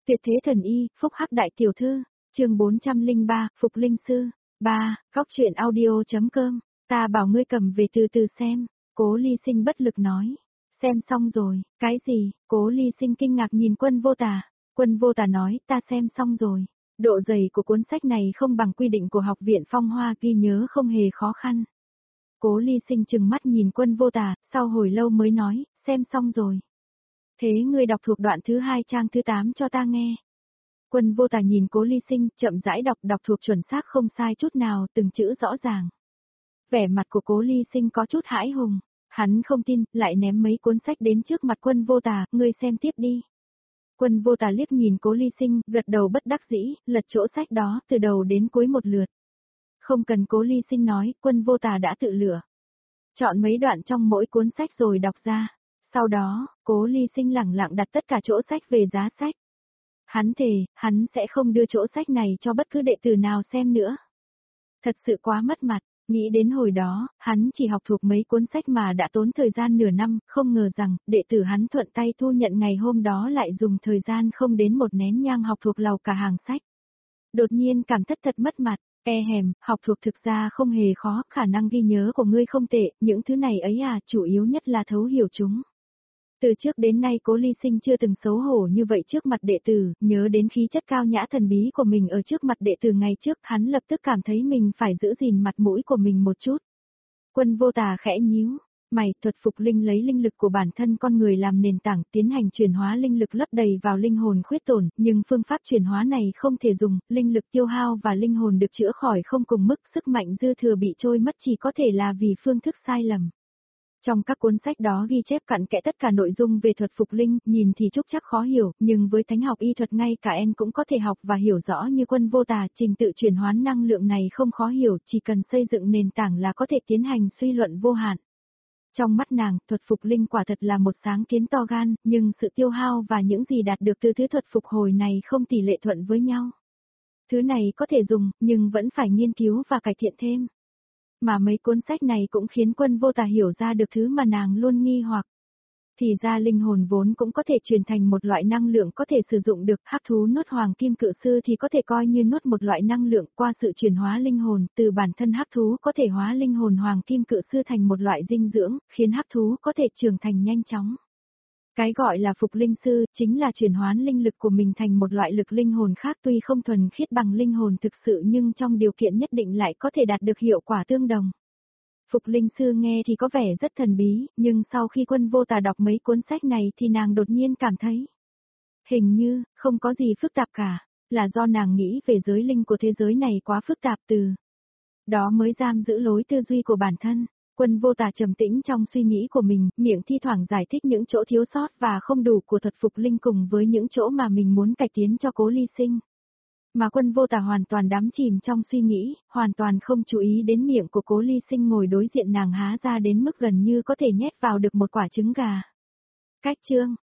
Tuyệt thế thần y, phúc hắc đại tiểu thư, chương 403, Phục Linh Sư, 3, góc truyện audio.com, ta bảo ngươi cầm về từ từ xem, Cố Ly Sinh bất lực nói. Xem xong rồi, cái gì? Cố Ly Sinh kinh ngạc nhìn Quân Vô Tà. Quân Vô Tà nói, ta xem xong rồi. Độ dày của cuốn sách này không bằng quy định của Học viện Phong Hoa, ghi nhớ không hề khó khăn. Cố Ly Sinh trừng mắt nhìn Quân Vô Tà, sau hồi lâu mới nói, xem xong rồi. Thế ngươi đọc thuộc đoạn thứ 2 trang thứ 8 cho ta nghe. Quân Vô Tà nhìn Cố Ly Sinh, chậm rãi đọc thuộc chuẩn xác không sai chút nào, từng chữ rõ ràng. Vẻ mặt của Cố Ly Sinh có chút hãi hùng. Hắn không tin, lại ném mấy cuốn sách đến trước mặt Quân Vô Tà, ngươi xem tiếp đi. Quân Vô Tà liếc nhìn Cố Ly Sinh, gật đầu bất đắc dĩ, lật chỗ sách đó từ đầu đến cuối một lượt. Không cần Cố Ly Sinh nói, Quân Vô Tà đã tự lựa. Chọn mấy đoạn trong mỗi cuốn sách rồi đọc ra. Sau đó, Cố Ly Sinh lẳng lặng đặt tất cả chỗ sách về giá sách. Hắn thề, hắn sẽ không đưa chỗ sách này cho bất cứ đệ tử nào xem nữa. Thật sự quá mất mặt. Nghĩ đến hồi đó, hắn chỉ học thuộc mấy cuốn sách mà đã tốn thời gian nửa năm, không ngờ rằng, đệ tử hắn thuận tay thu nhận ngày hôm đó lại dùng thời gian không đến một nén nhang học thuộc lầu cả hàng sách. Đột nhiên cảm thất thật mất mặt, học thuộc thực ra không hề khó, khả năng ghi nhớ của ngươi không tệ, những thứ này ấy chủ yếu nhất là thấu hiểu chúng. Từ trước đến nay Cố Ly Sinh chưa từng xấu hổ như vậy trước mặt đệ tử, nhớ đến khí chất cao nhã thần bí của mình ở trước mặt đệ tử ngày trước, hắn lập tức cảm thấy mình phải giữ gìn mặt mũi của mình một chút. Quân Vô Tà khẽ nhíu, mày, thuật phục linh lấy linh lực của bản thân con người làm nền tảng, tiến hành chuyển hóa linh lực lấp đầy vào linh hồn khuyết tổn, nhưng phương pháp chuyển hóa này không thể dùng, linh lực tiêu hao và linh hồn được chữa khỏi không cùng mức, sức mạnh dư thừa bị trôi mất chỉ có thể là vì phương thức sai lầm. Trong các cuốn sách đó ghi chép cặn kẽ tất cả nội dung về thuật phục linh, nhìn thì trúc chắc khó hiểu, nhưng với thánh học y thuật ngay cả em cũng có thể học và hiểu rõ như Quân Vô Tà, trình tự chuyển hóa năng lượng này không khó hiểu, chỉ cần xây dựng nền tảng là có thể tiến hành suy luận vô hạn. Trong mắt nàng, thuật phục linh quả thật là một sáng kiến to gan, nhưng sự tiêu hao và những gì đạt được từ thứ thuật phục hồi này không tỷ lệ thuận với nhau. Thứ này có thể dùng, nhưng vẫn phải nghiên cứu và cải thiện thêm. Mà mấy cuốn sách này cũng khiến Quân Vô Tà hiểu ra được thứ mà nàng luôn nghi hoặc. Thì ra linh hồn vốn cũng có thể truyền thành một loại năng lượng có thể sử dụng được, hắc thú nuốt hoàng kim cự sư thì có thể coi như nuốt một loại năng lượng qua sự chuyển hóa linh hồn, từ bản thân hắc thú có thể hóa linh hồn hoàng kim cự sư thành một loại dinh dưỡng, khiến hắc thú có thể trưởng thành nhanh chóng. Cái gọi là phục linh sư, chính là chuyển hóa linh lực của mình thành một loại lực linh hồn khác tuy không thuần khiết bằng linh hồn thực sự nhưng trong điều kiện nhất định lại có thể đạt được hiệu quả tương đồng. Phục linh sư nghe thì có vẻ rất thần bí, nhưng sau khi Quân Vô Tà đọc mấy cuốn sách này thì nàng đột nhiên cảm thấy hình như, không có gì phức tạp cả, là do nàng nghĩ về giới linh của thế giới này quá phức tạp từ đó mới giam giữ lối tư duy của bản thân. Quân Vô Tà trầm tĩnh trong suy nghĩ của mình, miệng thi thoảng giải thích những chỗ thiếu sót và không đủ của thuật phục linh cùng với những chỗ mà mình muốn cải tiến cho Cố Ly Sinh. Mà Quân Vô Tà hoàn toàn đắm chìm trong suy nghĩ, hoàn toàn không chú ý đến miệng của Cố Ly Sinh ngồi đối diện nàng há ra đến mức gần như có thể nhét vào được một quả trứng gà. Cách chương,